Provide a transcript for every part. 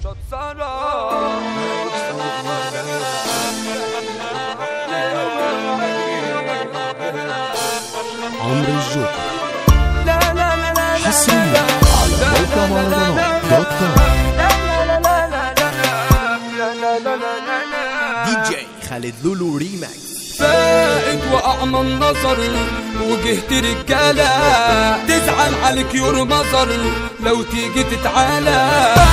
عمرو الجوكر حصريا على موقع مهرجانات.com. دي جي خالد لولو ريماكس. فائد وأعمى النظر وجهت رجالة تزعل عليك يور مظر لو تيجي تتعالى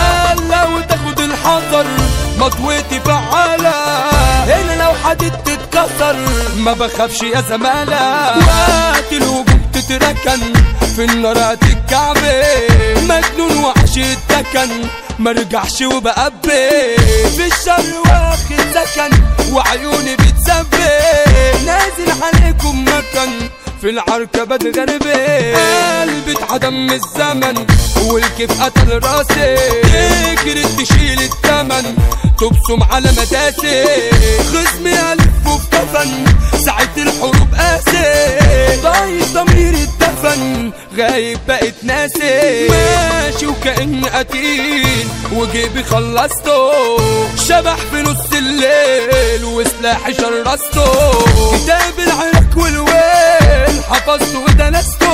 لو تاخد الحذر مطويتي فعالة هنا لو حدد تتكسر ما بخافش يا زمالة وقت الهجوم تتركن في النار هتتكعبي مجنون وعش الدكن مرجعش وبقبي في الشر واخد سكن وعيوني بتسبي نازل عليكم مكان في العركة بتغربي قلبي اتعدم الزمن والكيف قتل راسي تجري تشيل التمن تبصم على مداسي خصمي ألفه في كفن ساعة الحروب قاسي ضايع ضميري اتدفن غايب بقيت ناسي ماشي وكأني قتيل وجيبي خلصته شبح في نص الليل وسلاحي شرسته كتاب العراك والويل حفظته ودنسته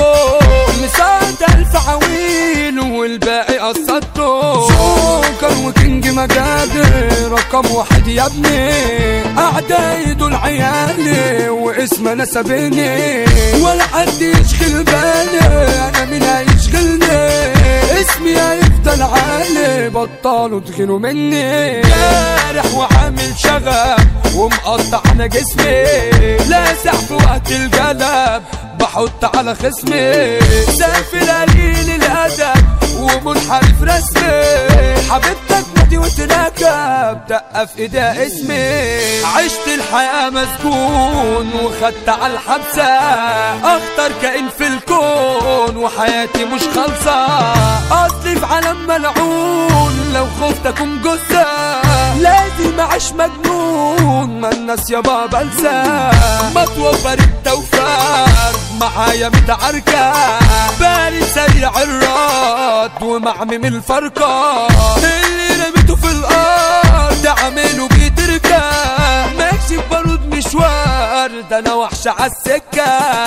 مساعد ألف عويل والباقي قصدته جوكر وكينج مجادر رقم واحد يا ابني أعدائي دول عيالي واسم نسبني ولا حد يشغل بالي أنا مين هيشغلني اسمي هيفضل عالي بطلوا تغنوا مني جارح وعامل شغب ومقطع على جسمي لاسع في وقت الجلب بحط على خصمي سافل قليل الأدب ومنحرف رسمي حبيبتك نادي وتراكب دقة في ايديها اسمي عشت الحياة مسجون وخدت على الحبسة اخطر كائن في الكون وحياتي مش خالصة اصلي في عالم ملعون لو خفت اكون جثة لازم اعيش مجنون ما الناس يابا بنسى مطوى برد وفار معايا متعركة بالي سريع الراد ومعمم الفرقة اللي رميته في الارض عامله بيتركة ماشي ببارود مشوار ده انا وحش عالسكة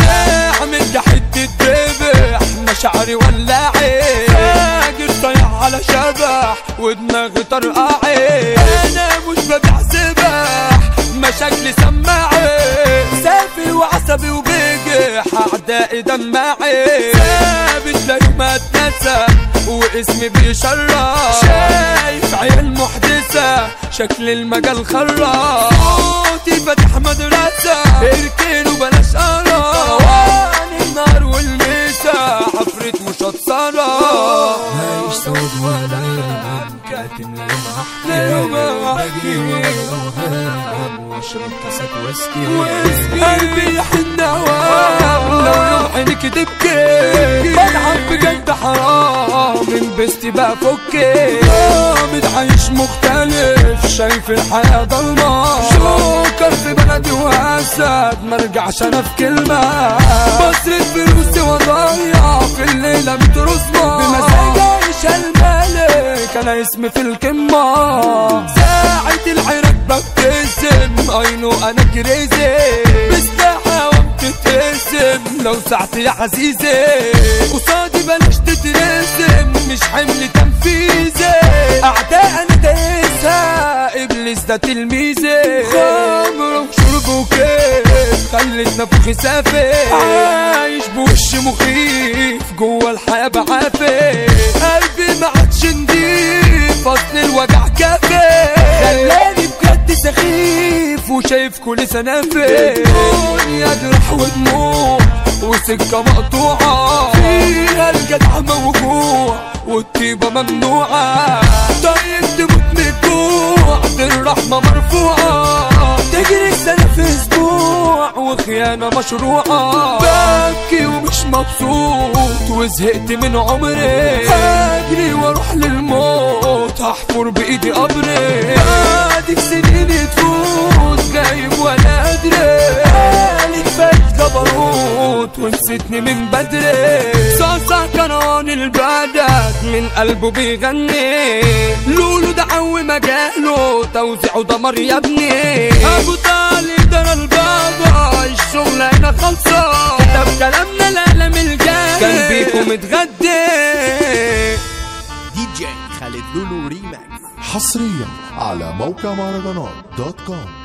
اعمل ده حتة دبح مشاعري ولاعي فاجر صايع على شبح ودماغي طرقاعي انا مش ببيع سباح مشاكلي سماعي سافي وعصبي وبيجح اعدائي دماعي ثابت لا يوم اتنسى واسمي بيشرف شايف عيال محدثة شكل المجال خرا صوتي فتح مدرسة اركنوا بلاش قرا واني النار والميسة حفرة مشطرة مايش صوت ولا يرغب كاتم ليوم احكي وأوهام واشرب كاسات ويسكي قلبي يحن هوام لو يوم عينك تبكي بلعب بجد حرام لبستي بقى فكي قامد عايش مختلف شايف الحياة ضلمة جوكر في بلدي واسد مرجعش انا في كلمة بصرف فلوسي وضيع في الليلة بترسمة بمزاج عيش الملك انا اسمي في القمة ساعة العراك ببتسم اينو انا كريزي بسلاحة وبتتقسم لو ساعتي يا عزيزي قصادي بلاش تترسم مش حمل تنفيذي اعداء انا دايسها ابليس ده تلميذي خمر وشرب وكيف خلت نفخي سافي عايش بوش مخيف جوه الحياة بعافي قلبي ما عادش نضيف اصل الوجع كافي خلاني بجد سخيف وشايف كل سنافي الدنيا جرح ودموع وسكة مقطوعة فيها الجدع موجوع والطيبة ممنوعة طيب تموت من الجوع دي الرحمة مرفوعة تجري السنة في اسبوع وخيانة مشروعة ببكي ومش مبسوط وزهقت من عمري هجري واروح للموت هحفر بايدي قبري بعد سنين تفوت جايب ولا ادري قالت فايت جبروت ونسيتني من بدري صعصعت مهرجان البلد من قلبه بيغني. لولو ده عوي مجاله توزيعه دمر يا ابني. ابو طالب ده البابا الشغل هنا خلصان. ده بكلامنا العالم الجاي كان بيكم متغدي. دي جي خالد لولو ريماكس حصريا على موقع مهرجانات .com.